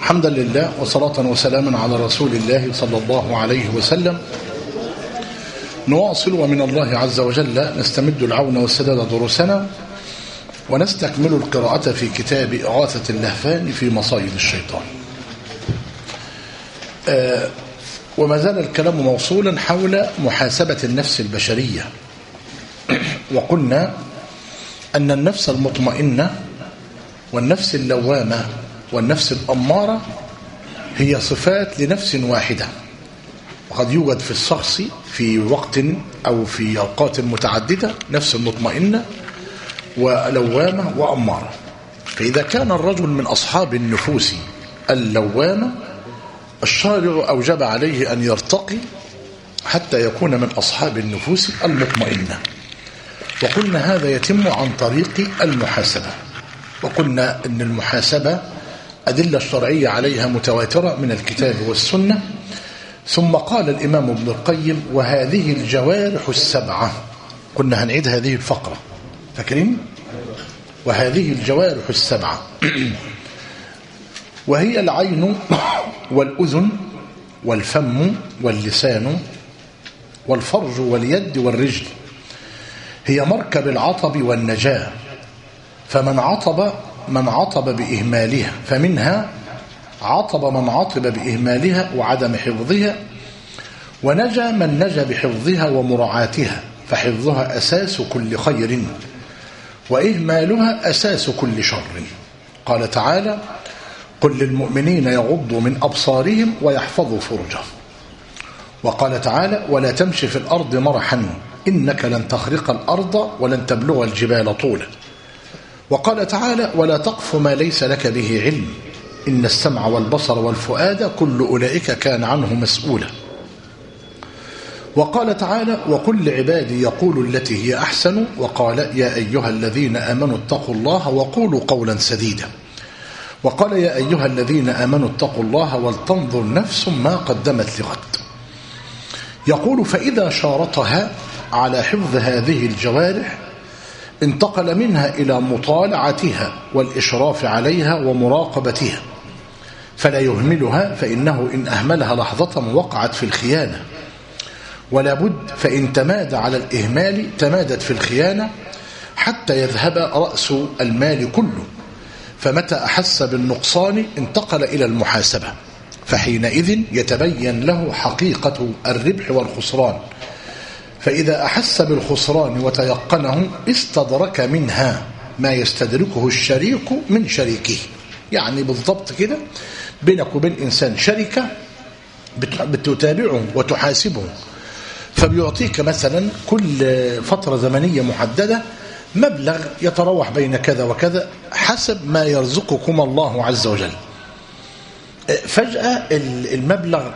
حمدا لله وصلاة وسلاما على رسول الله صلى الله عليه وسلم. نواصل ومن الله عز وجل نستمد العون والسداد دروسنا ونستكمل القراءة في كتاب إغاثة اللهفان في مصايد الشيطان. وما زال الكلام موصولا حول محاسبة النفس البشرية، وقلنا أن النفس المطمئنة والنفس اللوامة والنفس الأمارة هي صفات لنفس واحدة، وقد يوجد في الشخص في وقت أو في أوقات متعددة نفس مطمئنة ولوامة وأمارة. فإذا كان الرجل من أصحاب النفوس اللوامة، الشارع أوجب عليه أن يرتقي حتى يكون من أصحاب النفوس المطمئنة، وقلنا هذا يتم عن طريق المحاسبة. وقلنا أن المحاسبة أدلة الشرعية عليها متواترة من الكتاب والسنة. ثم قال الإمام ابن القيم: وهذه الجوارح السبعة. كنا هنعيد هذه الفقرة، فاكرين؟ وهذه الجوارح السبعة وهي العين والأذن والفم واللسان والفرج واليد والرجل، هي مركب العطب والنجاة. فمن عطب بإهمالها، فمنها عطب من عطب بإهمالها وعدم حفظها، ونجا من نجا بحفظها ومراعاتها، فحفظها أساس كل خير وإهمالها أساس كل شر. قال تعالى: قل للمؤمنين يغضوا من أبصارهم ويحفظوا فروجهم. وقال تعالى: ولا تمشي في الأرض مرحا إنك لن تخرق الأرض ولن تبلغ الجبال طولا. وقال تعالى: ولا تقف ما ليس لك به علم إن السمع والبصر والفؤاد كل أولئك كان عنه مسؤولا. وقال تعالى: وقل لعبادي يقولوا التي هي أحسن، وقال: يا أيها الذين آمنوا اتقوا الله وقولوا قولا سديدا. وقال: يا أيها الذين آمنوا اتقوا الله ولتنظر نفس ما قدمت لغد. يقول: فإذا شارطها على حفظ هذه الجوارح انتقل منها إلى مطالعتها والإشراف عليها ومراقبتها، فلا يهملها، فإنه إن أهملها لحظة وقعت في الخيانة، ولا بد فإن تماد على الإهمال تمادت في الخيانة حتى يذهب رأس المال كله. فمتى أحس بالنقصان انتقل إلى المحاسبة، فحينئذ يتبين له حقيقة الربح والخسران. فإذا أحس بالخسران وتيقنه استدرك منها ما يستدركه الشريك من شريكه. يعني بالضبط كده بينك وبين إنسان شركة بتتابعه وتحاسبه، فبيعطيك مثلا كل فترة زمنية محددة مبلغ يتراوح بين كذا وكذا حسب ما يرزقكم الله عز وجل. فجأة المبلغ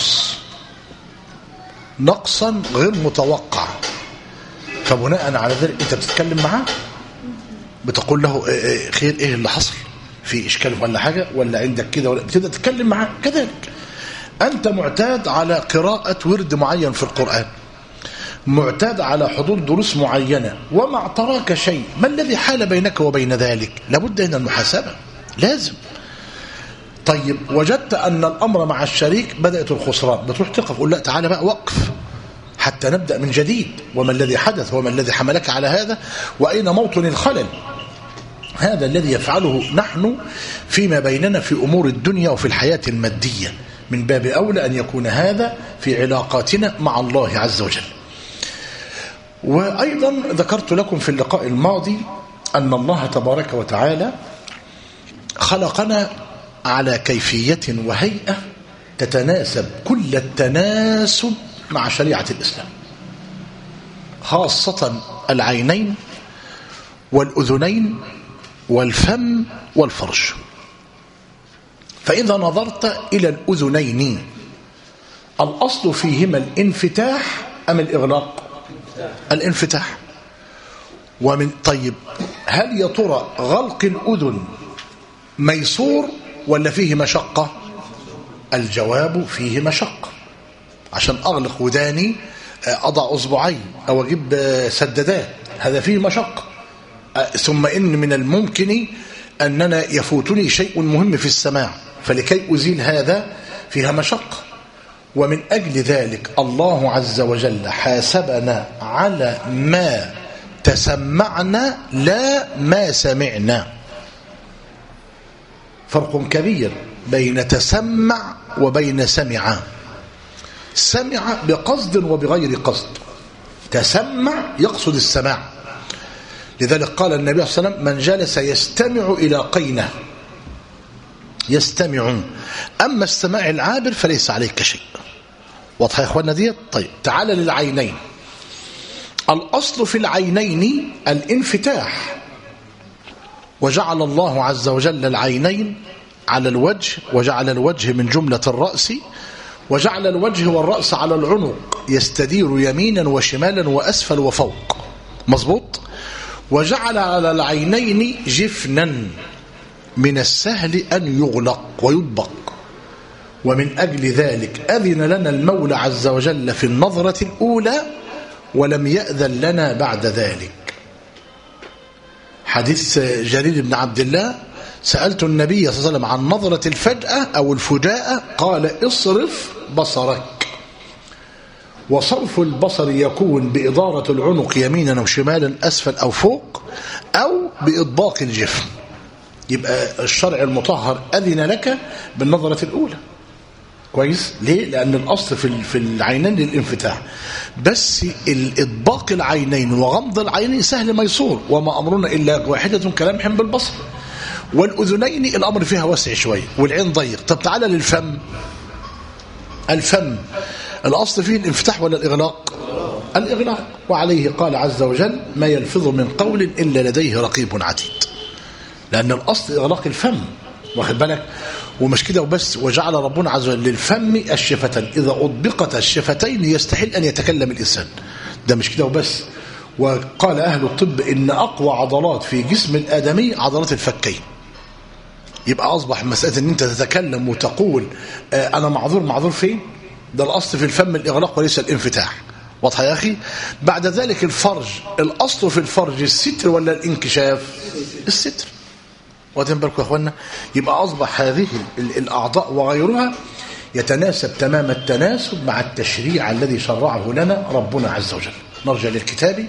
نقصا غير متوقع، فبناء على ذلك انت بتتكلم معاه، بتقول له خير، ايه اللي حصل، في اشكال ولا حاجه، ولا عندك كده، ولا بتبدا تتكلم معاه. كذلك انت معتاد على قراءه ورد معين في القرآن، معتاد على حضور دروس معينه، وما اعتراك شيء، ما الذي حال بينك وبين ذلك؟ لابد من المحاسبه، لازم. طيب وجدت أن الأمر مع الشريك بدأت الخسران، بتروح تقف، قول لا تعالى بقى وقف حتى نبدأ من جديد، وما الذي حدث، وما الذي حملك على هذا، وأين موطن الخلل. هذا الذي يفعله نحن فيما بيننا في أمور الدنيا وفي الحياة المادية، من باب أولى أن يكون هذا في علاقاتنا مع الله عز وجل. وأيضا ذكرت لكم في اللقاء الماضي أن الله تبارك وتعالى خلقنا على كيفية وهيئة تتناسب كل التناسب مع شريعة الإسلام، خاصة العينين والأذنين والفم والفرج. فإذا نظرت إلى الأذنين، الأصل فيهما الانفتاح أم الإغلاق؟ الانفتاح. طيب هل يا ترى غلق الأذن ميسور ولا فيه مشقة؟ الجواب فيه مشقة. عشان أغلق وداني أضع أصبعين أو أجيب سدادات، هذا فيه مشقة. ثم إن من الممكن أننا يفوتني شيء مهم في السماع، فلكي أزيل هذا فيها مشقة. ومن أجل ذلك الله عز وجل حاسبنا على ما تسمعنا لا ما سمعنا. فرق كبير بين تسمع وبين سمع. سمع بقصد وبغير قصد، تسمع يقصد السماع. لذلك قال النبي صلى الله عليه وسلم: من جلس يستمع إلى قينه يستمعون، أما السماع العابر فليس عليك شيء. واضح يا إخواننا ديت؟ طيب تعال للعينين. الأصل في العينين الانفتاح، وجعل الله عز وجل العينين على الوجه، وجعل الوجه من جملة الرأس، وجعل الوجه والرأس على العنق يستدير يمينا وشمالا وأسفل وفوق. مظبوط. وجعل على العينين جفنا من السهل أن يغلق ويطبق. ومن أجل ذلك أذن لنا المولى عز وجل في النظرة الأولى ولم يأذن لنا بعد ذلك. حديث جرير بن عبد الله: سألت النبي صلى الله عليه وسلم عن نظرة الفجأة أو الفجاءة، قال: اصرف بصرك. وصرف البصر يكون بإدارة العنق يمينا وشمالا أسفل أو فوق، أو بإطباق الجفن. يبقى الشرع المطهر أذن لك بالنظرة الأولى. كويس؟ ليه؟ لأن الأصل في العينين للانفتاح، بس الإطباق العينين وغمض العينين سهل ميسور، وما أمرنا إلا واحدة كلمح بالبصر. والأذنين الأمر فيها واسع شوية، والعين ضيق. طب تعالى للفم. الفم الأصل فيه الانفتاح ولا الإغلاق؟ الإغلاق. وعليه قال عز وجل: ما يلفظ من قول إلا لديه رقيب عتيد. لأن الأصل إغلاق الفم، واخد بالك؟ ومش كده وبس، وجعل ربنا عز وجل للفم الشفتين، إذا أطبقت الشفتين يستحيل أن يتكلم الإنسان. ده مش كده وبس، وقال أهل الطب إن أقوى عضلات في جسم الآدمي عضلات الفكين. يبقى أصبح مسألة أن أنت تتكلم وتقول أنا معذور فين؟ ده الأصل في الفم الإغلاق وليس الانفتاح. واضح يا أخي؟ بعد ذلك الفرج، الأصل في الفرج الستر ولا الانكشاف؟ الستر. واخدين بالكم يا أخوانا؟ يبقى أصبح هذه الأعضاء وغيرها يتناسب تمام التناسب مع التشريع الذي شرعه لنا ربنا عز وجل. نرجع للكتاب.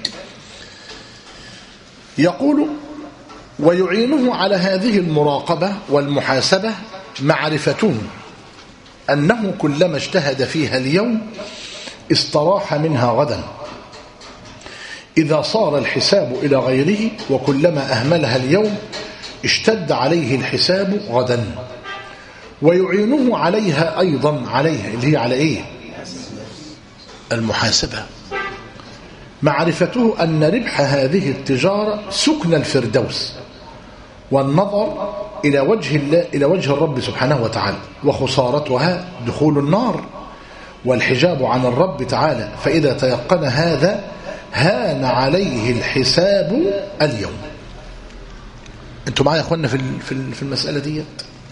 يقول: ويعينه على هذه المراقبة والمحاسبة معرفته أنه كلما اجتهد فيها اليوم استراح منها غدا، إذا صار الحساب إلى غيره، وكلما أهملها اليوم اشتد عليه الحساب غدا. ويعينه عليها أيضا، عليها اللي هي على إيه؟ المحاسبة. معرفته أن ربح هذه التجارة سكن الفردوس، والنظر إلى وجه الله، إلى وجه الرب سبحانه وتعالى، وخسارتها دخول النار والحجاب عن الرب تعالى. فإذا تيقن هذا هان عليه الحساب اليوم. انتوا معايا يا اخوانا في المسألة ديت؟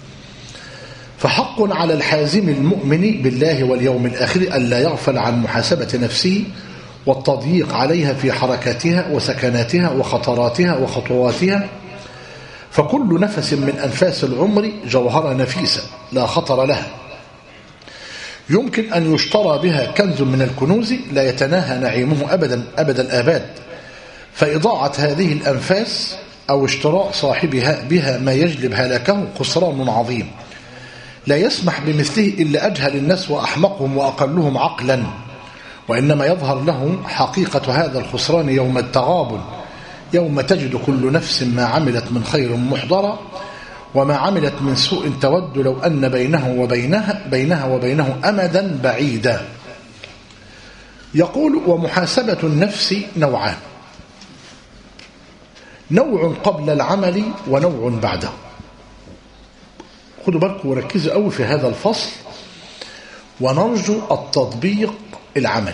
فحق على الحازم المؤمن بالله واليوم الآخر ألا يغفل عن محاسبة نفسه والتضييق عليها في حركاتها وسكناتها وخطراتها وخطواتها. فكل نفس من أنفاس العمر جوهرة نفيسة لا خطر لها، يمكن أن يشترى بها كنز من الكنوز لا يتناهى نعيمه أبدا الآباد. فإضاعة هذه الأنفاس أو اشتراء صاحبها بها ما يجلب هلاكه خسران عظيم لا يسمح بمثله إلا أجهل الناس وأحمقهم وأقلهم عقلا. وإنما يظهر لهم حقيقة هذا الخسران يوم التغابن، يوم تجد كل نفس ما عملت من خير محضرا، وما عملت من سوء تود لو أن بينها وبينه أمدا بعيدا. يقول: ومحاسبة النفس نوعان: نوع قبل العمل ونوع بعده. خدوا بالكم وركزوا قوي في هذا الفصل، ونرجو التطبيق العملي.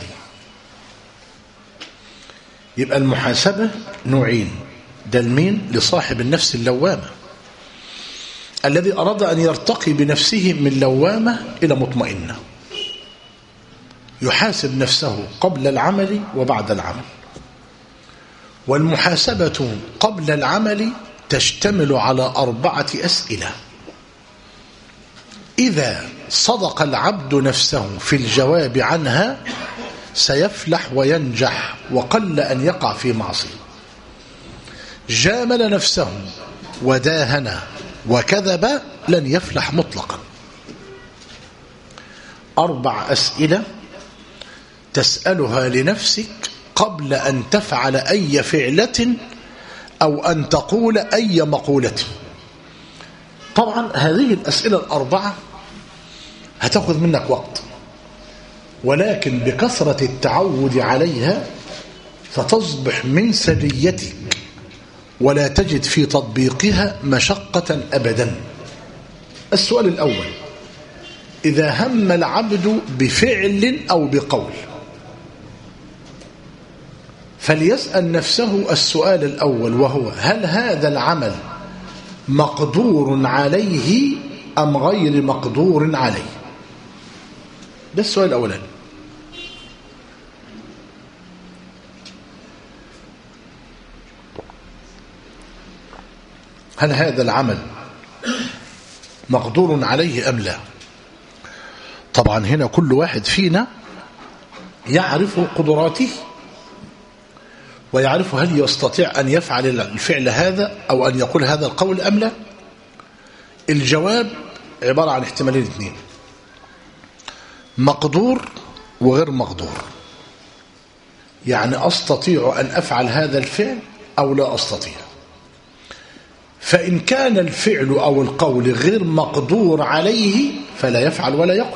يبقى المحاسبة نوعين: ده لمين؟ لصاحب النفس اللوامة الذي أراد أن يرتقي بنفسه من لوامة إلى مطمئنة، يحاسب نفسه قبل العمل وبعد العمل. والمحاسبة قبل العمل تشتمل على 4 أسئلة. إذا صدق العبد نفسه في الجواب عنها سيفلح وينجح وقل أن يقع في معصية. جامل نفسه وداهن وكذب لن يفلح مطلقا. 4 أسئلة تسألها لنفسك قبل أن تفعل أي فعلة أو أن تقول أي مقولة. طبعا هذه الأسئلة ال4 هتأخذ منك وقت، ولكن بكثرة التعود عليها ستصبح من سجيتك ولا تجد في تطبيقها مشقة أبدا. السؤال الأول: إذا هم العبد بفعل أو بقول فليسأل نفسه السؤال الأول، وهو: هل هذا العمل مقدور عليه أم غير مقدور عليه؟ ده السؤال الأولاني. هل هذا العمل مقدور عليه أم لا؟ طبعا هنا كل واحد فينا يعرف قدراته ويعرف هل يستطيع أن يفعل الفعل هذا أو أن يقول هذا القول أم لا. الجواب عبارة عن احتمالين 2: مقدور وغير مقدور. يعني أستطيع أن أفعل هذا الفعل أو لا أستطيع. فإن كان الفعل أو القول غير مقدور عليه فلا يفعل ولا يقول.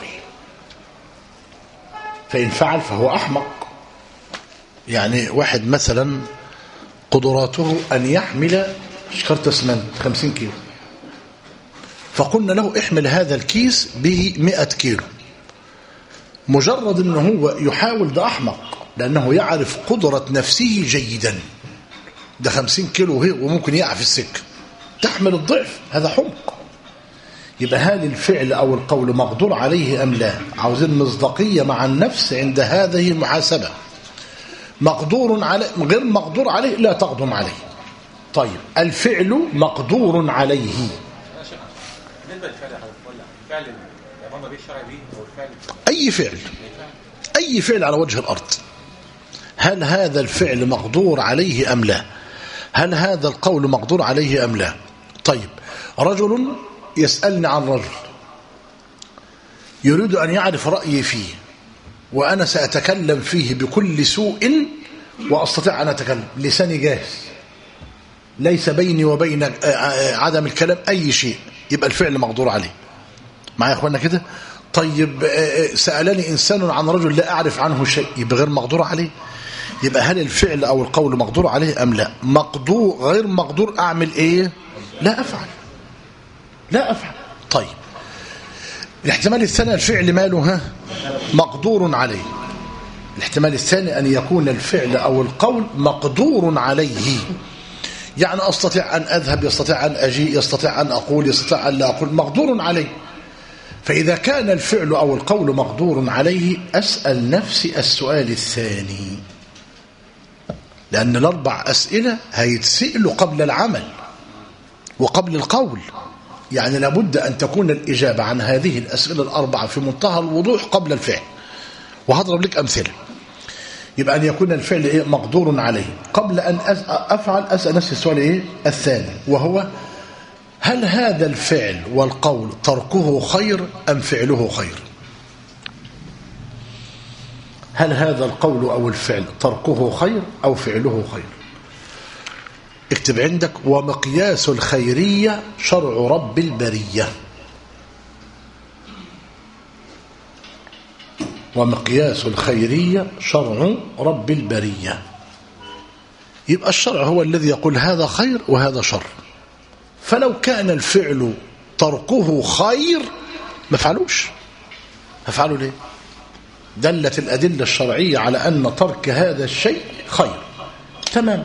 فإن فعل فهو أحمق. يعني واحد مثلا قدراته أن يحمل شكارة اسمنت 50 كيلو، فقلنا له احمل هذا الكيس به 100 كيلو. مجرد أنه هو يحاول، ده أحمق، لأنه يعرف قدرة نفسه جيدا. ده 50 كيلو وممكن يقع في السكة، تحمل الضعف، هذا حمق. يبقى هل الفعل أو القول مقدور عليه أم لا؟ عاوزين مصداقية مع النفس عند هذه المحاسبة. مقدور عليه، غير مقدور عليه لا تقدم عليه. طيب الفعل مقدور عليه. بالنسبة للفعل الأمر به الشرع به، أو الفعل أي فعل على وجه الأرض، هل هذا الفعل مقدور عليه أم لا؟ هل هذا القول مقدور عليه أم لا؟ طيب رجل يسألني عن رجل يريد أن يعرف رأيي فيه، وأنا سأتكلم فيه بكل سوء وأستطيع أن أتكلم، لساني جاهز، ليس بيني وبين عدم الكلام أي شيء، يبقى الفعل مقدور عليه. معايا يا أخوانا كده؟ طيب سألني إنسان عن رجل لا أعرف عنه شيء، يبقى غير مقدور عليه. يبقى هل الفعل أو القول مقدور عليه أم لا؟ مقدور غير مقدور، أعمل إيه؟ لا أفعل. طيب الاحتمال الثاني الفعل ماله مقدور عليه. الاحتمال الثاني أن يكون الفعل أو القول مقدور عليه، يعني أستطيع أن أذهب، يستطيع أن أجي، يستطيع أن أقول، يستطيع أن لا أقول، مقدور عليه. فإذا كان الفعل أو القول مقدور عليه أسأل نفسي السؤال الثاني، لأن ال4 أسئلة هيتسألوا قبل العمل وقبل القول. يعني لابد أن تكون الإجابة عن هذه الأسئلة ال4 في منتهى الوضوح قبل الفعل. وهضرب لك أمثلة. يبقى أن يكون الفعل مقدور عليه. قبل أن أفعل أسأل نفسي السؤال الثاني، وهو: هل هذا الفعل والقول تركه خير أم فعله خير؟ هل هذا القول أو الفعل تركه خير أو فعله خير؟ اكتب عندك: ومقياس الخيرية شرع رب البرية. ومقياس الخيرية شرع رب البرية. يبقى الشرع هو الذي يقول هذا خير وهذا شر. فلو كان الفعل تركه خير ما فعلوش. هفعله ليه؟ دلت الأدلة الشرعية على أن ترك هذا الشيء خير. تمام.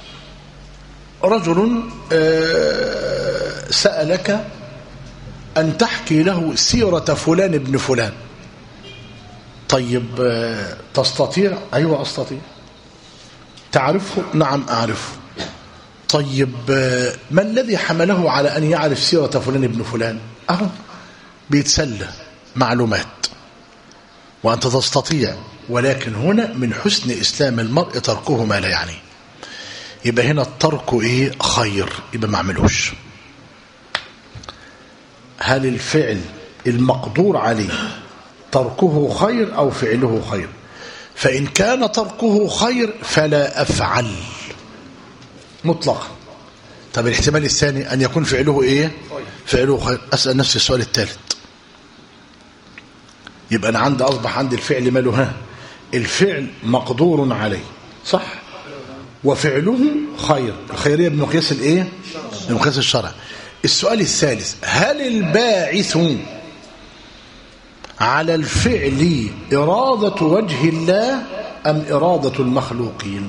رجل سألك أن تحكي له سيرة فلان ابن فلان. طيب تستطيع؟ أيوة أستطيع. تعرفه؟ نعم أعرفه. طيب ما الذي حمله على أن يعرف سيرة فلان ابن فلان؟ بيتسلى معلومات وأنت تستطيع، ولكن هنا من حسن إسلام المرء تركه ما لا يعنيه. يبقى هنا الترك خير، يبقى ما عملوش. هل الفعل المقدور عليه تركه خير أو فعله خير؟ فإن كان تركه خير فلا أفعل مطلقا. طب الاحتمال الثاني أن يكون فعله فعله خير. أسأل نفسي السؤال الثالث. يبقى أنا أصبح عندي الفعل ماله الفعل مقدور عليه صح، وفعله خير. الخيرية بمقياس بمقياس الشرع. السؤال الثالث: هل الباعث على الفعل إرادة وجه الله أم إرادة المخلوقين؟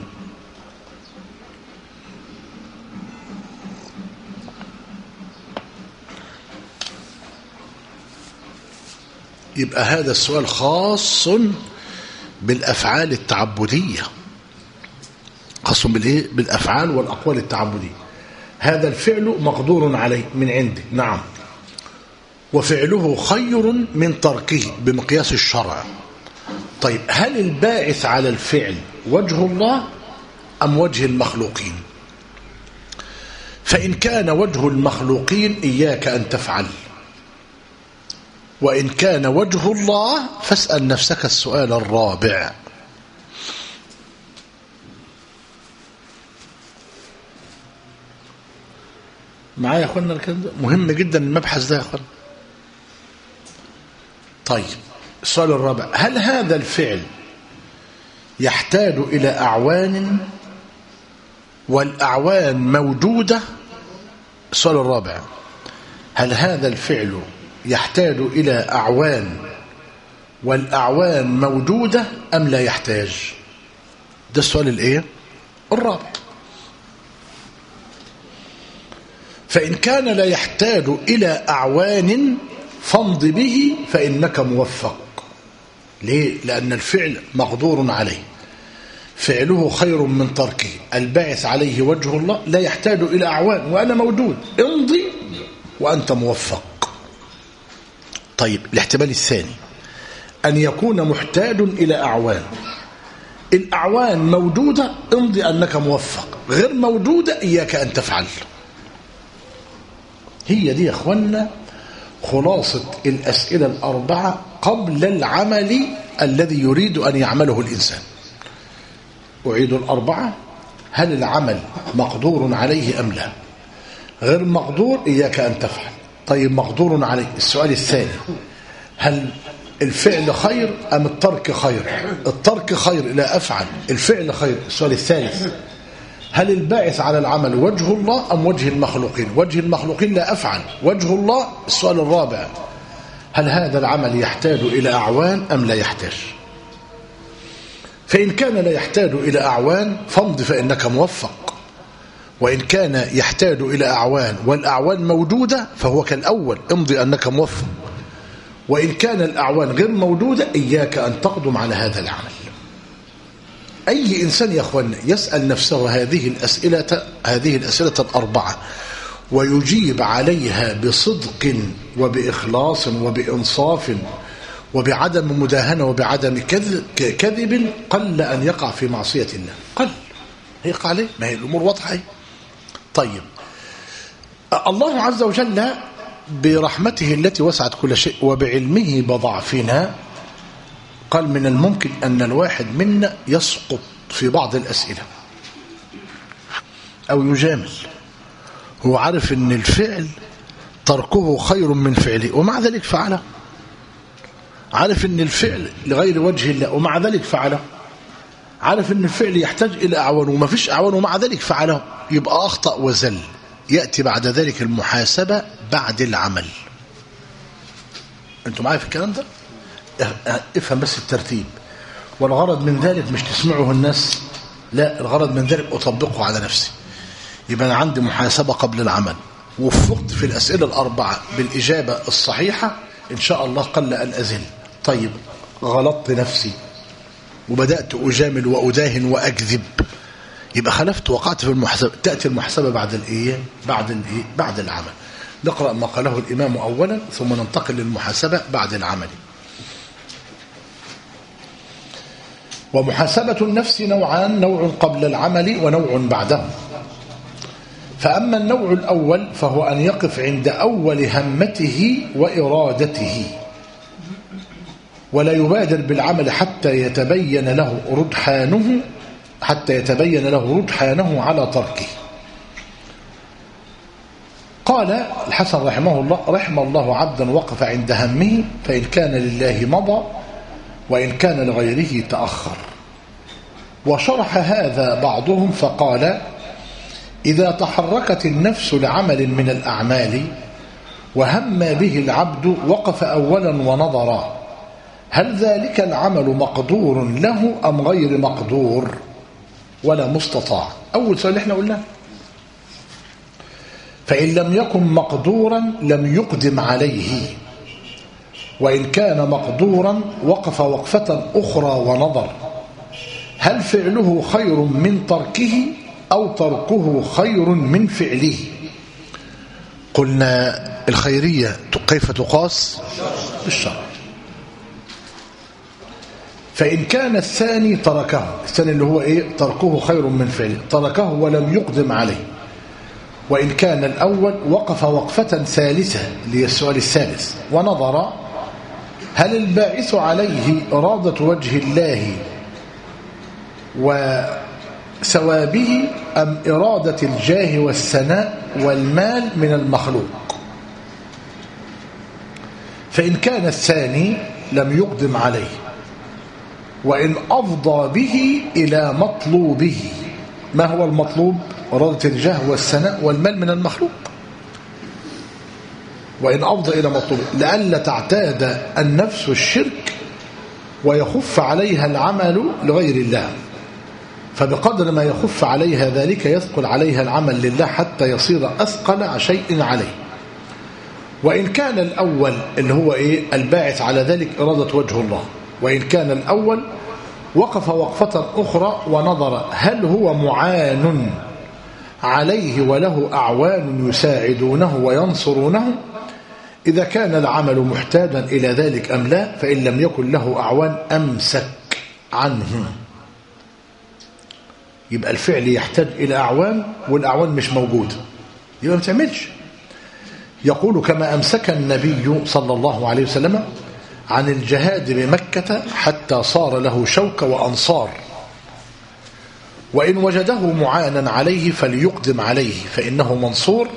يبقى هذا السؤال خاص بالأفعال التعبدية، خاص بالأفعال والأقوال التعبدية. هذا الفعل مقدور عليه من عنده، نعم، وفعله خير من تركه بمقياس الشرع. طيب هل الباعث على الفعل وجه الله أم وجه المخلوقين؟ فإن كان وجه المخلوقين إياك أن تفعل، وإن كان وجه الله فاسأل نفسك السؤال الرابع. معايا يا أخوانا الكلام ده مهم جدا، المبحث ده يا أخوانا. طيب السؤال الرابع: هل هذا الفعل يحتاج إلى أعوان والأعوان موجودة؟ السؤال الرابع: هل هذا الفعل يحتاج إلى أعوان والأعوان موجودة أم لا يحتاج؟ ده السؤال الرابع. فإن كان لا يحتاج إلى أعوان فامض به فإنك موفق. ليه؟ لأن الفعل مقدور عليه، فعله خير من تركه، الباعث عليه وجه الله، لا يحتاج إلى أعوان وأنا موجود، امضي وأنت موفق. طيب الاحتمال الثاني أن يكون محتاج إلى أعوان، الأعوان موجودة امضي أنك موفق، غير موجودة إياك أن تفعل. هي دي يا أخوانا خلاصة الأسئلة الأربعة قبل العمل الذي يريد أن يعمله الإنسان. أعيد الأربعة: هل العمل مقدور عليه أم لا؟ غير مقدور إياك أن تفعل. طيب مقدور عليه، السؤال الثاني: هل الفعل خير أم الترك خير؟ الترك خير لا أفعل، الفعل خير. السؤال الثالث: هل الباعث على العمل وجه الله أم وجه المخلوقين؟ وجه المخلوقين لا أفعل، وجه الله. السؤال الرابع: هل هذا العمل يحتاج إلى أعوان أم لا يحتاج؟ فإن كان لا يحتاج إلى أعوان فامض فإنك موفق، وإن كان يحتاج إلى أعوان والأعوان موجودة فهو كالأول، امضي أنك موفق، وإن كان الأعوان غير موجودة إياك أن تقدم على هذا العمل. أي إنسان يا أخوانا يسأل نفسه هذه الأسئلة الأربعة ويجيب عليها بصدق وبإخلاص وبإنصاف وبعدم مداهنة وبعدم كذب قل أن يقع في معصية الله، قل هيقع عليه، ما هي الأمور واضحة. طيب الله عز وجل برحمته التي وسعت كل شيء وبعلمه بضعفنا قال من الممكن أن الواحد منا يسقط في بعض الأسئلة أو يجامل، هو عارف أن الفعل تركه خير من فعله ومع ذلك فعله، عارف أن الفعل لغير وجه الله ومع ذلك فعله، عارف أن الفعل يحتاج إلى أعوان وما فيش أعوان ومع ذلك فعله، يبقى أخطأ وزل. يأتي بعد ذلك المحاسبة بعد العمل. أنتم معايا في الكلام ده؟ افهم بس الترتيب، والغرض من ذلك مش تسمعه الناس، لا، الغرض من ذلك أطبقه على نفسي. يبقى أنا عندي محاسبة قبل العمل، وفقت في الأسئلة الأربعة بالإجابة الصحيحة إن شاء الله قل أن أزل. طيب غلطت نفسي وبدأت أجامل وأداهن وأكذب، يبقى خلفت وقعت في المحاسبة. تأتي المحاسبة بعد العمل. نقرأ ما قاله الإمام أولا ثم ننتقل للمحاسبة بعد العمل. ومحاسبة النفس نوعان: نوع قبل العمل ونوع بعده. فأما النوع الأول فهو أن يقف عند أول همته وإرادته ولا يبادر بالعمل حتى يتبين له رجحانه على تركه. قال الحسن رحمه الله عبدا وقف عند همه فإن كان لله مضى وإن كان لغيره تأخر. وشرح هذا بعضهم فقال: إذا تحركت النفس لعمل من الأعمال وهم به العبد وقف أولا ونظر هل ذلك العمل مقدور له أم غير مقدور ولا مستطاع. أول سؤال احنا قلنا فإن لم يكن مقدورا لم يقدم عليه، وإن كان مقدورا وقف وقفة أخرى ونظر هل فعله خير من تركه أو تركه خير من فعله. قلنا الخيرية كيف تقاس؟ بالشرع. فإن كان الثاني تركه، الثاني اللي هو تركه خير من فعله، تركه ولم يقدم عليه. وإن كان الأول وقف وقفة ثالثة للسؤال الثالث ونظر هل الباعث عليه إرادة وجه الله وثوابه أم إرادة الجاه والثناء والمال من المخلوق. فإن كان الثاني لم يقدم عليه وإن أفضى به إلى مطلوبه. ما هو المطلوب؟ إرادة الجاه والثناء والمال من المخلوق. وإن أفضى إلى مطلوبه لئلا تعتاد النفس الشرك ويخف عليها العمل لغير الله، فبقدر ما يخف عليها ذلك يثقل عليها العمل لله حتى يصير أثقل شيء عليه. وإن كان الأول اللي هو الباعث على ذلك إرادة وجه الله، وإن كان الأول وقف وقفة أخرى ونظر هل هو معان عليه وله أعوان يساعدونه وينصرونه، إذا كان العمل محتاجا إلى ذلك أم لا، فإن لم يكن له أعوان أمسك عنه. يبقى الفعل يحتاج إلى أعوان والأعوان مش موجودة، يبقى ما تعملش. يقول كما أمسك النبي صلى الله عليه وسلم عن الجهاد بمكة حتى صار له شوكة وأنصار، وإن وجده معانا عليه فليقدم عليه فإنه منصور.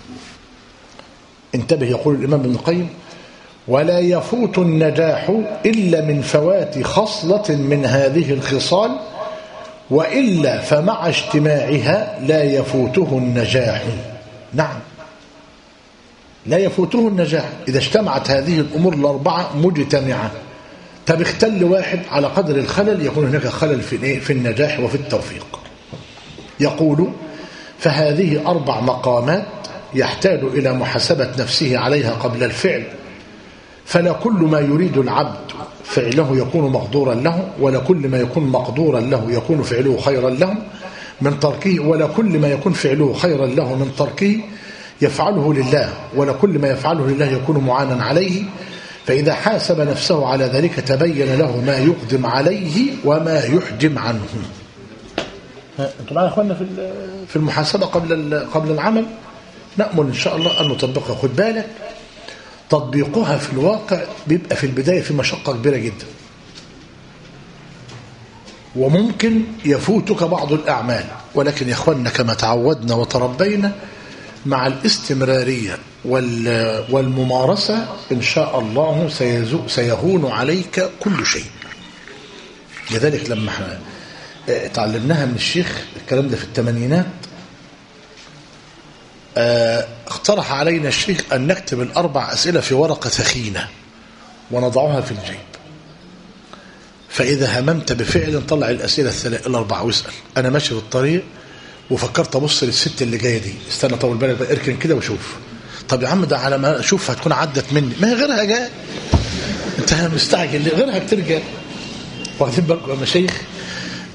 انتبه، يقول الإمام ابن القيم: ولا يفوت النجاح إلا من فوات خصلة من هذه الخصال، وإلا فمع اجتماعها لا يفوته النجاح. نعم، لا يفوته النجاح إذا اجتمعت هذه الأمور الأربعة مجتمعة. طب اختل واحد على قدر الخلل يكون هناك خلل في النجاح وفي التوفيق. يقول: فهذه 4 مقامات يحتاج إلى محاسبة نفسه عليها قبل الفعل، فلا كل ما يريد العبد فعله يكون مقدورا له، ولا كل ما يكون مقدورا له يكون فعله خيرا له من تركه، ولا كل ما يكون فعله خيرا له من تركه يفعله لله، ولا كل ما يفعله لله يكون معانا عليه. فإذا حاسب نفسه على ذلك تبين له ما يقدم عليه وما يحجم عنه. انتم معنا يا اخوانا في المحاسبة قبل العمل؟ نأمل إن شاء الله أن نطبقها. خد بالك، تطبيقها في الواقع بيبقى في البداية في مشقة كبيرة جدا، وممكن يفوتك بعض الأعمال، ولكن يا اخوانا كما تعودنا وتربينا مع الاستمرارية والممارسة إن شاء الله سيهون عليك كل شيء. لذلك لما احنا تعلمناها من الشيخ، الكلام ده في الثمانينات، اقترح علينا الشيخ أن نكتب 4 أسئلة في ورقة ثخينة ونضعها في الجيب، فإذا هممت بفعل طلع الأسئلة 4 واسأل. أنا ماشي في الطريق وفكرت أبص للست اللي جاية دي، استنى طول بالك بقى، اركن كده وشوف. طب يا عم ده على ما أشوف هتكون عدت مني، ما هي غيرها جاي، أنت مستعجل غيرها بترجع. واخدين بالكم يا مشايخ؟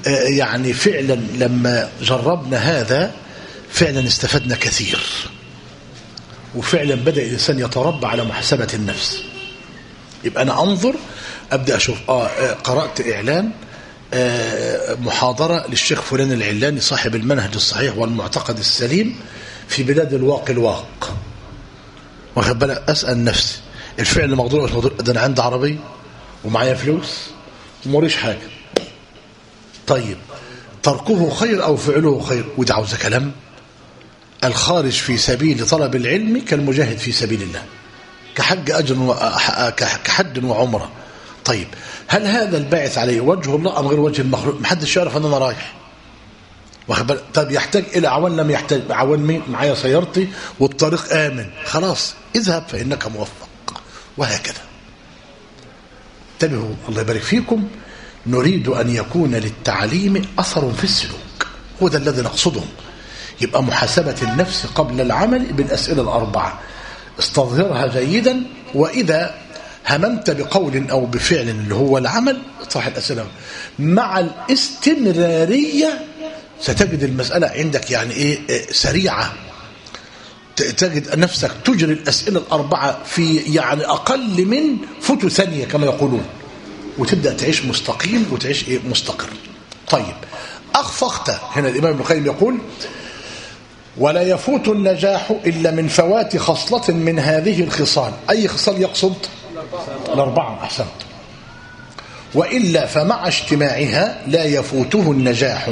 يعني فعلا لما جربنا هذا فعلا استفدنا كثير، وفعلا بدأ الإنسان يتربى على محاسبة النفس. يبقى أنا أنظر أبدأ أشوف قرأت إعلان محاضرة للشيخ فلان العلاني صاحب المنهج الصحيح والمعتقد السليم في بلاد الواق، واخد بالك، أسأل نفسي الفعل مقدور مش مقدور؟ ده أنا عندي عربية ومعايا فلوس وموريش حاجة، طيب تركه خير أو فعله خير؟ وده عاوز كلام. الخارج في سبيل طلب العلم كالمجاهد في سبيل الله، كحج أجر كحج وعمرة. طيب هل هذا الباعث عليه وجه الله أم غير وجه المخلوق؟ محدش يعرف أن أنا رايح. طب يحتاج إلى عوان؟ لم يحتاج. عوان مين؟ معايا سيارتي والطريق آمن، خلاص اذهب فإنك موفق، وهكذا. انتبهوا الله يبارك فيكم، نريد أن يكون للتعليم أثر في السلوك، هو ده الذي نقصده. يبقى محاسبة النفس قبل العمل بالأسئلة الأربعة، استظهرها جيدا، وإذا هممت بقول أو بفعل اللي هو العمل اطرح الأسئلة مع الاستمرارية، ستجد المسألة عندك يعني إيه سريعة، تجد نفسك تجري الأسئلة الأربعة في يعني أقل من فتو ثانية كما يقولون، وتبدأ تعيش مستقيم وتعيش إيه مستقر. طيب أخفقت، هنا الإمام ابن القيم يقول ولا يفوت النجاح إلا من فوات خصلة من هذه الخصال. أي خصال يقصد؟ الأربعة، أحسنت. وإلا فمع اجتماعها لا يفوته النجاح.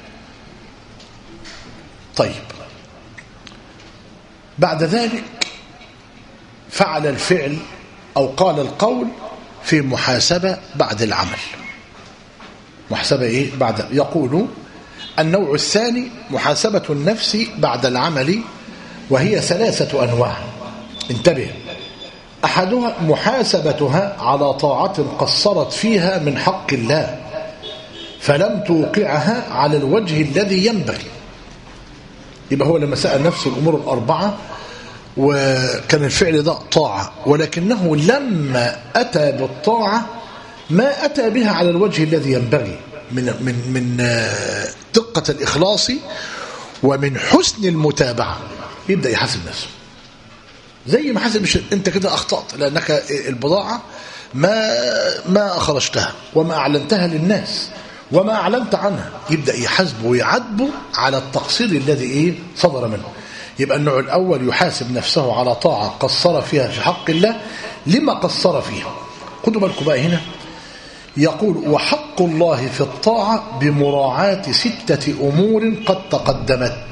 طيب بعد ذلك فعل الفعل أو قال القول في محاسبة بعد العمل. محاسبة إيه؟ بعد، يقول النوع الثاني محاسبة النفس بعد العمل، وهي 3 أنواع. انتبه، أحدها محاسبتها على طاعة قصرت فيها من حق الله فلم توقعها على الوجه الذي ينبغي. يبقى هو لما سأل نفسه الأمور الأربعة وكان الفعل ده طاعة، ولكنه لما أتى بالطاعة ما أتى بها على الوجه الذي ينبغي من دقة الإخلاص ومن حسن المتابعة، يبدأ يحاسب نفسه. زي ما حاسب انت كده أخطأت لأنك البضاعة ما أخرجتها وما أعلنتها للناس وما أعلنت عنها، يبدأ يحاسبه ويعاتبه على التقصير الذي صدر منه. يبقى النوع الأول يحاسب نفسه على طاعة قصر فيها في حق الله، لما قصر فيها. خدوا بالكم بقى هنا، يقول وحق الله في الطاعة بمراعاة 6 أمور قد تقدمت،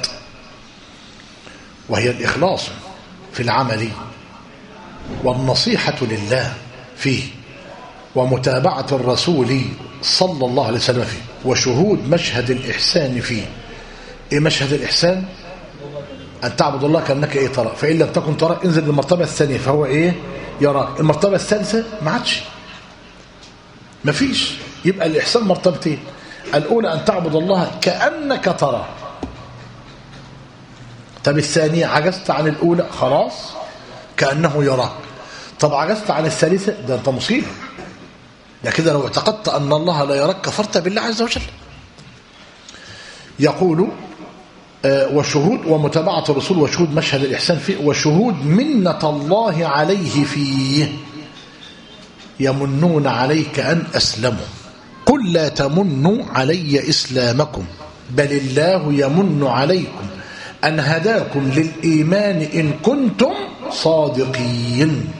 وهي الإخلاص في العمل، والنصيحة لله فيه، ومتابعة الرسول صلى الله عليه وسلم فيه، وشهود مشهد الإحسان فيه. إيه مشهد الإحسان؟ أن تعبد الله كأنك ترى، فإن لم تكن ترى انزل للمرتبة الثانية فهو يراك. المرتبة الثالثة ما عادش، ما فيش. يبقى الإحسان مرتبتين، الأولى أن تعبد الله كأنك ترى. طب الثانية عجزت عن الأولى، خلاص كأنه يراك. طب عجزت عن الثالثة، ده أنت مصيبة، ده كده لو اعتقدت أن الله لا يراك كفرت بالله عز وجل. يقول وشهود ومتابعة الرسول وشهود مشهد الإحسان فيه، وشهود منة الله عليه فيه. يمنون عليك أن أسلموا قل لا تمنوا علي إسلامكم بل الله يمن عليكم أن هداكم للإيمان إن كنتم صادقين.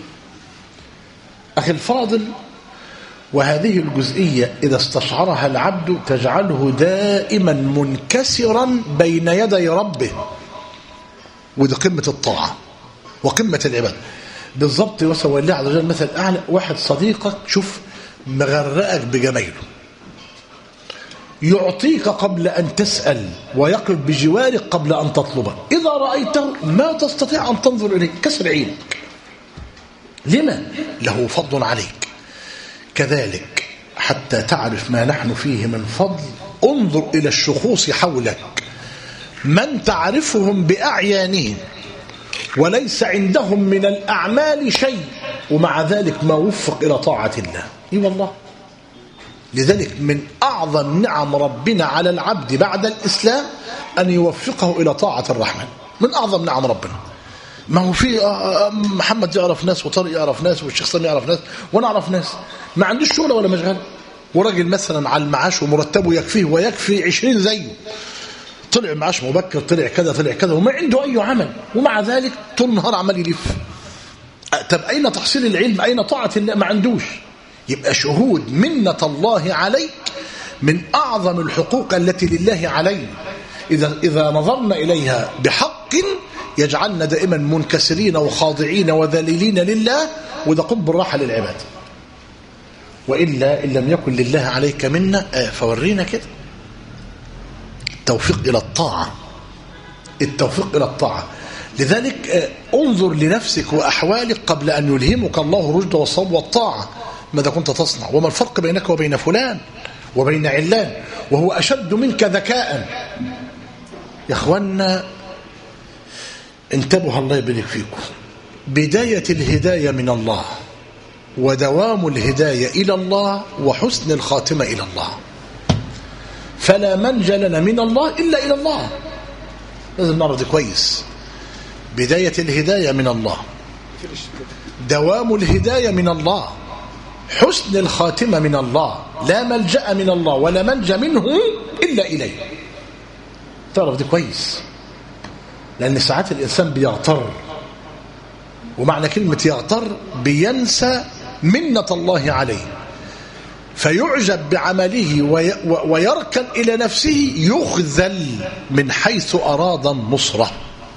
أخي الفاضل، وهذه الجزئية إذا استشعرها العبد تجعله دائما منكسرا بين يدي ربه، ودي قمة الطاعة وقمة العبادة بالضبط. وسوى الله عز وجل مثل أعلى، واحد صديقك شوف مغرقك بجمايله، يعطيك قبل أن تسأل ويقف بجوارك قبل أن تطلبه، إذا رأيته ما تستطيع أن تنظر إليه، كسر عينك. لما؟ له فضل عليك. كذلك حتى تعرف ما نحن فيه من فضل، انظر إلى الشخوص حولك، من تعرفهم بأعيانهم وليس عندهم من الأعمال شيء، ومع ذلك ما وفق إلى طاعة الله. إيه والله، لذلك من أعظم نعم ربنا على العبد بعد الإسلام أن يوفقه إلى طاعة الرحمن. من أعظم نعم ربنا. ما هو في محمد يعرف ناس وطارق يعرف ناس والشيخ سامي يعرف ناس وانا اعرف ناس ما عندوش شغله ولا مشغله، وراجل مثلا على المعاش ومرتبه يكفيه ويكفي 20 زيه، طلع معاش مبكر، طلع كذا وما عنده اي عمل، ومع ذلك طول النهار عمال يلف. طب اين تحصيل العلم؟ اين طاعه الله؟ ما عندوش. يبقى شهود منة الله عليك من اعظم الحقوق التي لله علينا، اذا نظرنا اليها بحق يجعلنا دائما منكسرين وخاضعين وذليلين لله، وده قطب الراحة للعباد. وإلا إن لم يكن لله عليك منا فورينا كده التوفيق إلى الطاعة. لذلك انظر لنفسك وأحوالك قبل أن يلهمك الله رشد والصواب والطاعة ماذا كنت تصنع، وما الفرق بينك وبين فلان وبين علان وهو أشد منك ذكاء. يا أخوانا انتبهوا الله يبارك فيكم. بداية الهداية من الله، ودوام الهداية إلى الله، وحسن الخاتمة إلى الله. فلا منجى لنا من الله إلا إلى الله. لازم نعرض كويس. بداية الهداية من الله، دوام الهداية من الله، حسن الخاتمة من الله. لا ملجأ من الله ولا منجى منه إلا إليه. تعرف دي كويس، لأن ساعات الإنسان بيغتر، ومعنى كلمة يغتر بينسى منة الله عليه، فيعجب بعمله ويركن إلى نفسه، يخذل من حيث أراد النصرة.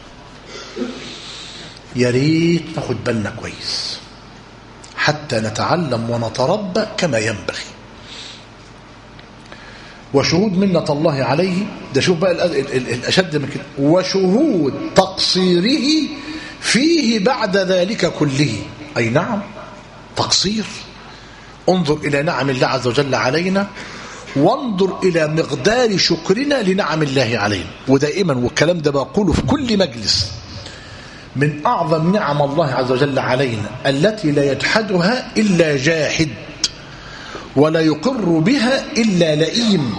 يا ريت ناخد بالنا كويس حتى نتعلم ونتربى كما ينبغي. وشهود منة الله عليه، ده شوف بقى الأشد من كده، وشهود تقصيره فيه بعد ذلك كله. أي نعم تقصير. انظر إلى نعم الله عز وجل علينا، وانظر إلى مقدار شكرنا لنعم الله علينا. ودائما والكلام ده بقوله في كل مجلس، من أعظم نعم الله عز وجل علينا التي لا يجحدها إلا جاحد، ولا يقر بها إلا لئيم،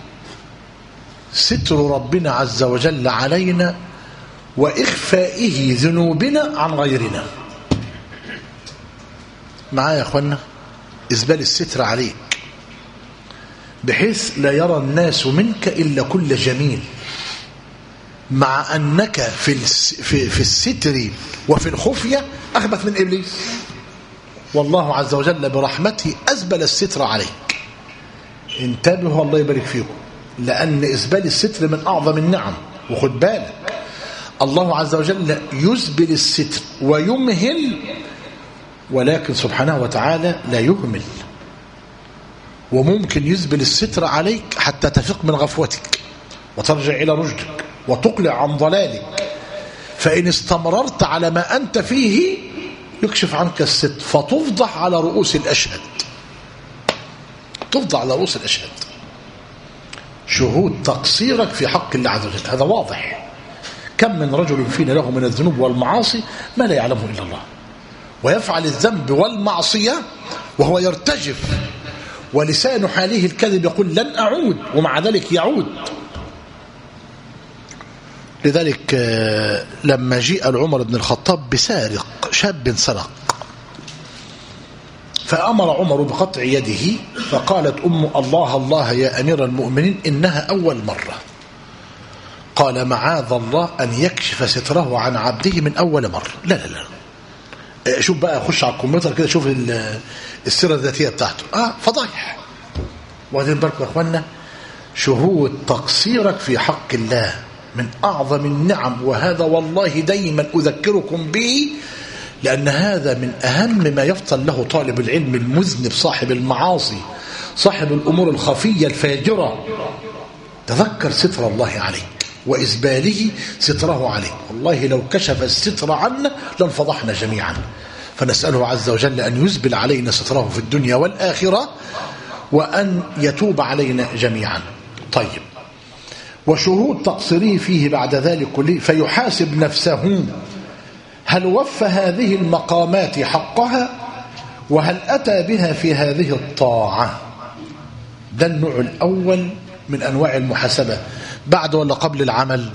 ستر ربنا عز وجل علينا وإخفائه ذنوبنا عن غيرنا. معايا يا أخوانا؟ إسبال الستر عليك بحيث لا يرى الناس منك إلا كل جميل، مع أنك في الستر وفي الخفية أخبث من إبليس. والله عز وجل برحمته أسبل الستر عليك. انتبهوا الله يبارك فيكم، لأن إسبال الستر من أعظم النعم. وخد بالك الله عز وجل يسبل الستر ويمهل، ولكن سبحانه وتعالى لا يهمل. وممكن يسبل الستر عليك حتى تفيق من غفوتك وترجع إلى رشدك وتقلع عن ضلالك، فإن استمررت على ما أنت فيه يكشف عنك الستر فتفضح على رؤوس الأشهاد. تفضح على رؤوس الأشهاد. شهود تقصيرك في حق الله عز وجل هذا واضح. كم من رجل فينا له من الذنوب والمعاصي ما لا يعلمه إلا الله، ويفعل الذنب والمعصية وهو يرتجف، ولسان حاله الكذب يقول لن أعود، ومع ذلك يعود. لذلك لما جاء عمر بن الخطاب بسارق، شاب سرق، فأمر عمر بقطع يده، فقالت الله الله يا أمير المؤمنين إنها أول مرة. قال معاذ الله أن يكشف ستره عن عبده من أول مرة. لا لا لا، شوف بقى، خش على الكمبيوتر كده شوف السيرة الذاتية بتاعته، فضايح. وهذين بالكم يا أخوانا، شهود تقصيرك في حق الله من أعظم النعم. وهذا والله دايما أذكركم به، لأن هذا من أهم ما يفطن له طالب العلم المذنب صاحب المعاصي صاحب الأمور الخفية الفاجرة. تذكر ستر الله عليك وإسباله ستره عليك. والله لو كشف الستر عنا لانفضحنا جميعا. فنسأله عز وجل أن يسبل علينا ستره في الدنيا والآخرة، وأن يتوب علينا جميعا. طيب، وشهود تقصيره فيه بعد ذلك كله، فيحاسب نفسه هل وفى هذه المقامات حقها، وهل أتى بها في هذه الطاعة. ده النوع الأول من أنواع المحاسبة. بعد ولا قبل العمل؟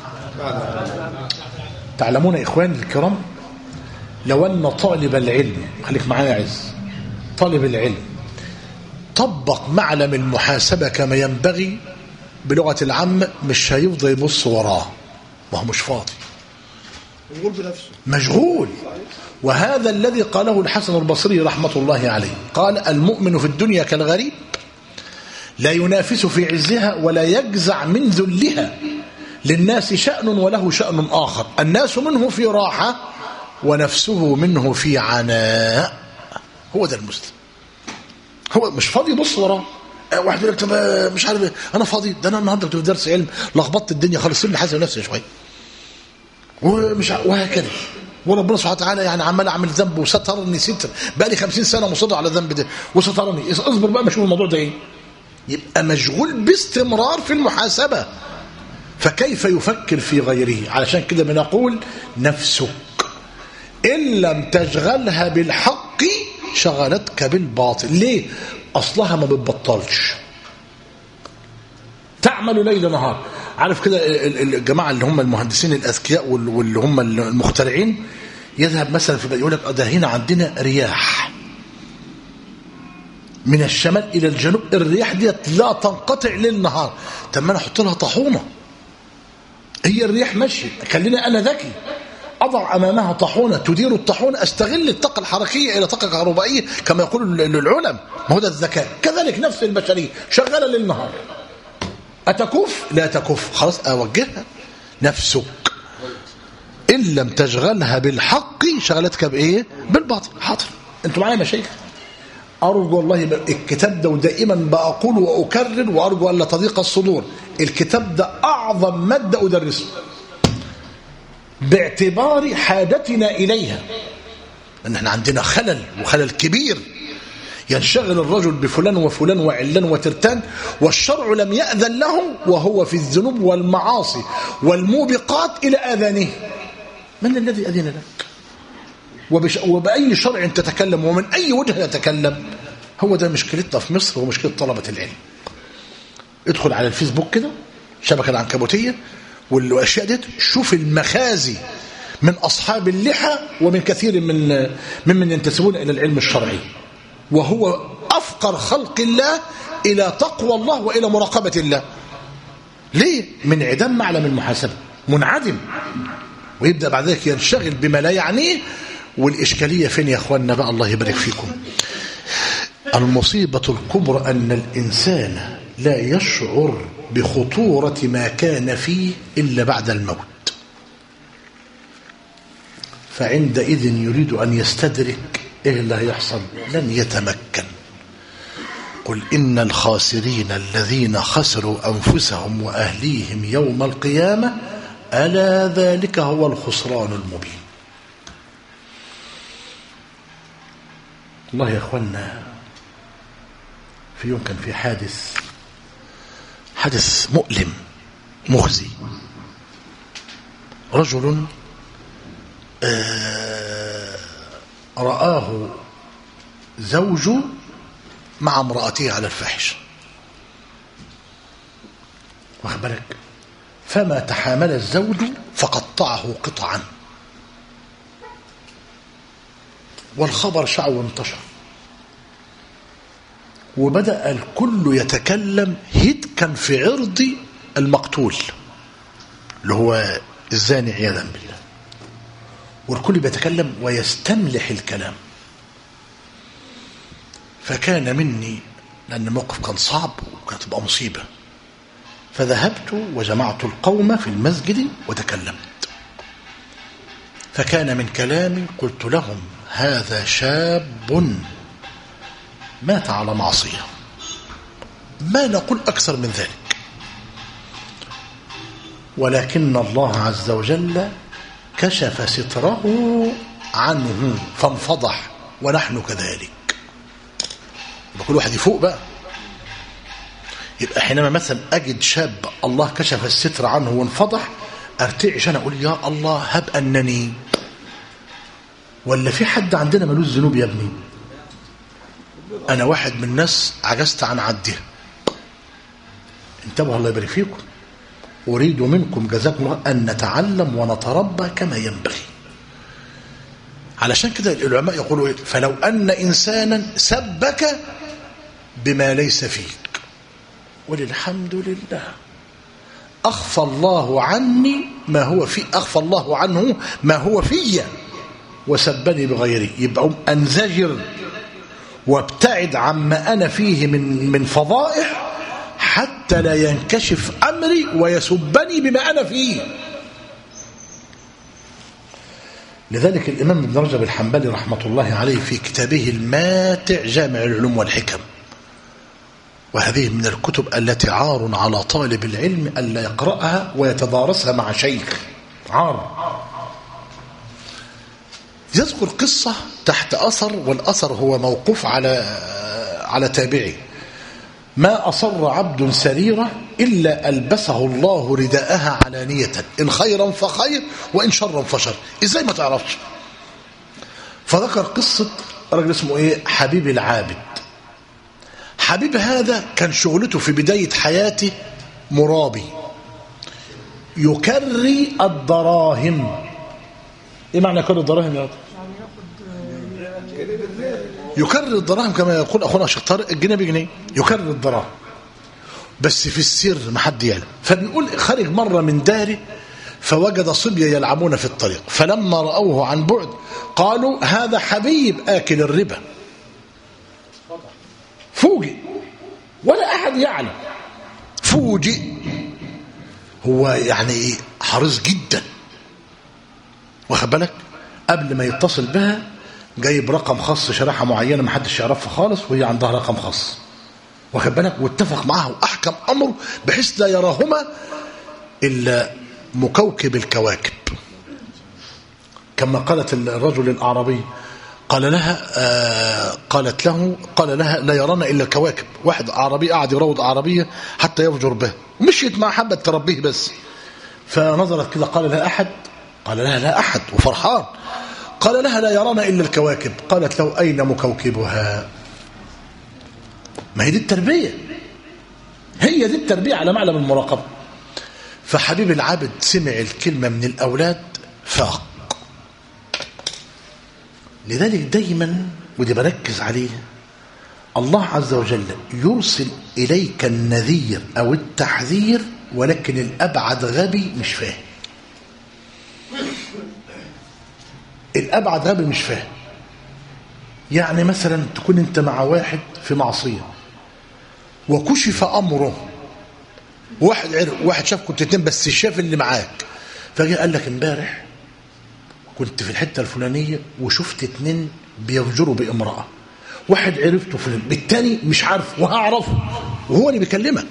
تعلمون إخواني الكرام، لو أن طالب العلم، خليك معايا يا عز، طالب العلم طبق معلم المحاسبة كما ينبغي بلغة العامة، مش هيفضل يبص وراه، وهو مش فاضي، مشغول بنفسه، مشغول. وهذا الذي قاله الحسن البصري رحمة الله عليه، قال: المؤمن في الدنيا كالغريب لا ينافس في عزها ولا يجزع من ذلها، للناس شأن وله شأن آخر، الناس منه في راحة ونفسه منه في عناء. هو ده المسلم، هو مش فاضي يبص وراه. واحد يقول لك طب مش عارف انا فاضي، ده انا النهارده كنت في درس علم لخبطت الدنيا خالص، سيبني حاسب نفسي شويه، ومش وهكذا. وربنا سبحانه وتعالى يعني عمال اعمل ذنب وسترني ستر، بقى لي 50 سنه مصر على الذنب ده وسترني، اصبر بقى، مش الموضوع ده ايه. يبقى مشغول باستمرار في المحاسبه، فكيف يفكر في غيره؟ علشان كده بنقول نفسك ان لم تشغلها بالحق شغلتك بالباطل. ليه؟ اصلها ما بتبطلش، تعمل ليل نهار. عارف كده الجماعه اللي هم المهندسين الاذكياء واللي هم المخترعين، يذهب مثلا في يقول لك ده هنا عندنا رياح من الشمال الى الجنوب، الرياح دي لا تنقطع ليل نهار. طب ما انا احط لها طاحونه، هي الرياح ماشيه، خليني انا ذكي أضع أمامها طاحونة تدير الطاحونة، أستغل الطاقة الحركية إلى طاقة كهربائية كما يقول العلماء. ما هو ده الذكاء. كذلك نفس البشرية شغالة للنهار، أتكف؟ لا تكف، خلاص أوجهها. نفسك إن لم تشغلها بالحق شغلتك بإيه؟ بالباطل. حاضر، أنتوا معايا مشايخ؟ أرجو والله الكتاب ده، ودائما بأقول وأكرر وأرجو أن لا تضيق الصدور، الكتاب ده أعظم مادة أدرسه باعتبار حاجتنا إليها، أن احنا عندنا خلل وخلل كبير. ينشغل الرجل بفلان وفلان وعلان وترتان، والشرع لم يأذن له وهو في الذنوب والمعاصي والموبقات إلى آذانه. من الذي أذن لك؟ وبأي شرع تتكلم ومن أي وجه يتكلم؟ هو ده مشكلتنا في مصر ومشكلة طلبة العلم. ادخل على الفيسبوك كده، شبكة العنكبوتية والاشياء دي، شوف المخازي من اصحاب اللحى ومن كثير ممن ينتسبون الى العلم الشرعي، وهو افقر خلق الله الى تقوى الله والى مراقبه الله. ليه؟ من عدم معلم المحاسبه، منعدم، ويبدا بعد ذلك ينشغل بما لا يعنيه. والاشكاليه فين يا اخواننا بقى؟ الله يبارك فيكم. المصيبه الكبرى ان الانسان لا يشعر بخطورة ما كان فيه إلا بعد الموت، فعندئذ يريد أن يستدرك إيه اللي هيحصل، لن يتمكن. قل إن الخاسرين الذين خسروا أنفسهم وأهليهم يوم القيامة ألا ذلك هو الخسران المبين. الله يا أخوانا، في يوم كان في حادث مؤلم مخزي. رجل رآه زوجه مع امرأته على الفاحشة، واخد بالك؟ فما تحامل الزوج فقطعه قطعا، والخبر شاع وانتشر، وبدأ الكل يتكلم هتكا في عرض المقتول اللي هو الزاني عياذا بالله، والكل بيتكلم ويستملح الكلام. فكان مني، لأن الموقف كان صعب وكانت تبقى مصيبة، فذهبت وجمعت القوم في المسجد وتكلمت. فكان من كلامي قلت لهم: هذا شاب مات على معصية، ما نقول أكثر من ذلك، ولكن الله عز وجل كشف ستره عنه فانفضح، ونحن كذلك. يبقى كل واحد يفوق بقى. يبقى حينما مثلا أجد شاب الله كشف الستر عنه وانفضح، أرتعش أنا أقول يا الله هب أنني، ولا في حد عندنا ملوش ذنوب يا ابني؟ أنا واحد من الناس عجزت عن عدها، انتبهوا الله يبارك فيكم، أريد منكم جزاكم الله أن نتعلم ونتربى كما ينبغي. علشان كده العلماء يقولوا إيه؟ فلو أن إنسانا سبك بما ليس فيك، وللحمد لله أخفى الله عني ما هو في، أخفى الله عنه ما هو في وسبني بغيري. يبقى أنزجر وابتعد عما أنا فيه من فضائح حتى لا ينكشف أمري ويسبني بما أنا فيه. لذلك الإمام ابن رجب الحنبلي رحمة الله عليه في كتابه الماتع جامع العلوم والحكم، وهذه من الكتب التي عار على طالب العلم ألا يقرأها ويتدارسها مع شيخ، عار. يذكر قصة تحت أثر، والأثر هو موقوف على تابعي: ما أصر عبد سريرة إلا ألبسه الله رداءها علانية، إن خيرا فخير وإن شرا فشر. إزاي ما تعرفش؟ فذكر قصة رجل اسمه إيه؟ حبيب العابد. حبيب هذا كان شغلته في بداية حياته مرابي، يكري الدراهم. إيه معنى يكري الدراهم يا رب؟ يكرر الدراهم كما يقول أخونا الشيخ طارق، الجنيه بجنيه، يكرر الدراهم بس في السر ما حد يعلم. فبيقول خرج مرة من داره فوجد صبية يلعبون في الطريق، فلما رأوه عن بعد قالوا هذا حبيب آكل الربا. فوجئ ولا أحد يعلم، فوجئ هو يعني حريص جدا، واخد بالك؟ قبل ما يتصل بها جايب رقم خاص شريحة معينة ما حدش يعرفها خالص، وهي عندها رقم خاص، واخد بالك؟ واتفق معها وأحكم أمره بحيث لا يراهما إلا مكوكب الكواكب. كما قالت الرجل الأعرابي قال لها لا يرانا إلا الكواكب. واحد أعرابي قاعد يروض أعرابية حتى يفجر به، ومشيت مع حبة تربيه بس، فنظرت كده قال لها أحد؟ قال لها لا أحد، وفرحان. قال لها لا يرانا إلا الكواكب. قالت له أين مكوكبها؟ ما هي دي التربية، هي دي التربية على معلم المراقبة. فحبيب العابد سمع الكلمة من الأولاد فاق. لذلك دايما ودي بركز عليه، الله عز وجل يرسل إليك النذير أو التحذير، ولكن الأبعد غبي مش فاهم. الأبعد غبي مش فاهم. يعني مثلا تكون انت مع واحد في معصية وكشف أمره، واحد شاف كنت اتنين بس شاف اللي معاك، فجاء قال لك امبارح كنت في الحتة الفلانية وشفت اتنين بيفجروا بامرأة، واحد عرفته فلان، بالتاني مش عارف وهعرفه، وهو اللي بيكلمك،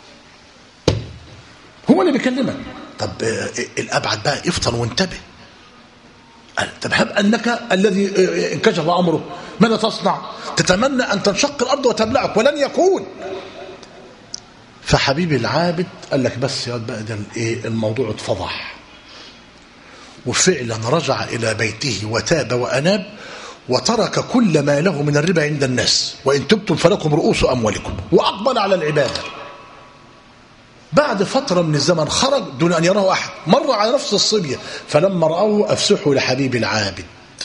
هو اللي بيكلمك. طب الأبعد بقى افطن وانتبه. طب هب أنك الذي انكشف أمره ماذا تصنع؟ تتمنى أن تنشق الأرض وتبلعك، ولن يكون. فحبيب العابد قال لك بس يا بقى ده الموضوع اتفضح، وفعلا رجع إلى بيته وتاب وأناب وترك كل ما له من الربا عند الناس، وإن تبتم فلكم رؤوس أموالكم، وأقبل على العبادة. بعد فترة من الزمن خرج دون أن يراه أحد، مر على نفس الصبية، فلما رأوه أفسحوا لحبيب العابد.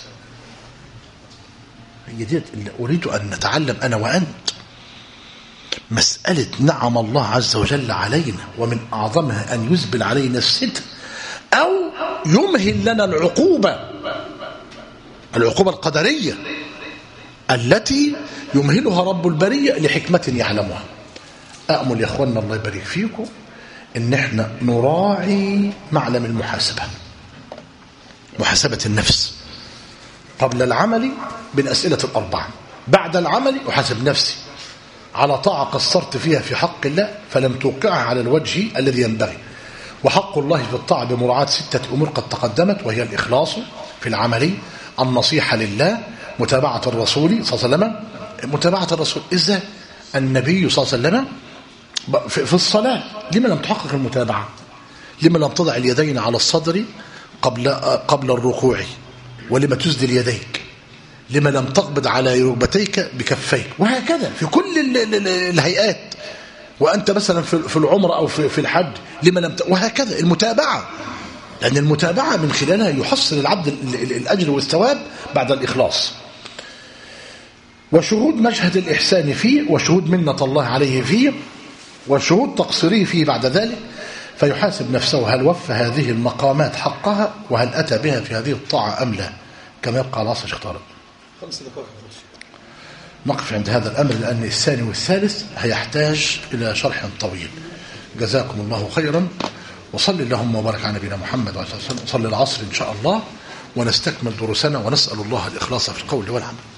هي دي اللي أريد أن نتعلم أنا وأنت، مسألة نعم الله عز وجل علينا، ومن أعظمها أن يزبل علينا الستر أو يمهل لنا العقوبة القدرية التي يمهلها رب البرية لحكمة يعلمها. أأمل يا أخوانا الله يبارك فيكم إن احنا نراعي معلم المحاسبة، محاسبة النفس قبل العمل بالأسئلة الأربعة، بعد العمل أحاسب نفسي على طاعة قصرت فيها في حق الله فلم توقعها على الوجه الذي ينبغي، وحق الله في الطاعة بمراعاة 6 أمور قد تقدمت، وهي الإخلاص في العمل، النصيحة لله، متابعة الرسول صلى الله عليه وسلم. متابعة الرسول إزاي؟ النبي صلى الله عليه وسلم في الصلاة لما لم تحقق المتابعة؟ لما لم تضع اليدين على الصدر قبل الركوع؟ ولما تسدل يديك؟ لما لم تقبض على ركبتيك بكفيك؟ وهكذا في كل الهيئات. وأنت مثلا في العمر أو في الحج لما لم وهكذا المتابعة، لأن المتابعة من خلالها يحصل العبد الأجر والثواب بعد الإخلاص. وشهود مشهد الإحسان فيه، وشهود منة الله عليه فيه، وشهود تقصيره فيه بعد ذلك، فيحاسب نفسه هل وفى هذه المقامات حقها وهل أتى بها في هذه الطاعة أم لا، كما يبقى العصر شيخ طارق. 5 دقائق. نقف عند هذا الأمر لأن الثاني والثالث هيحتاج إلى شرح طويل. جزاكم الله خيرا، وصل اللهم وبارك على نبينا محمد وعلى اله وصحبه وسلم. صلي العصر إن شاء الله ونستكمل دروسنا، ونسأل الله الإخلاص في القول والعمل.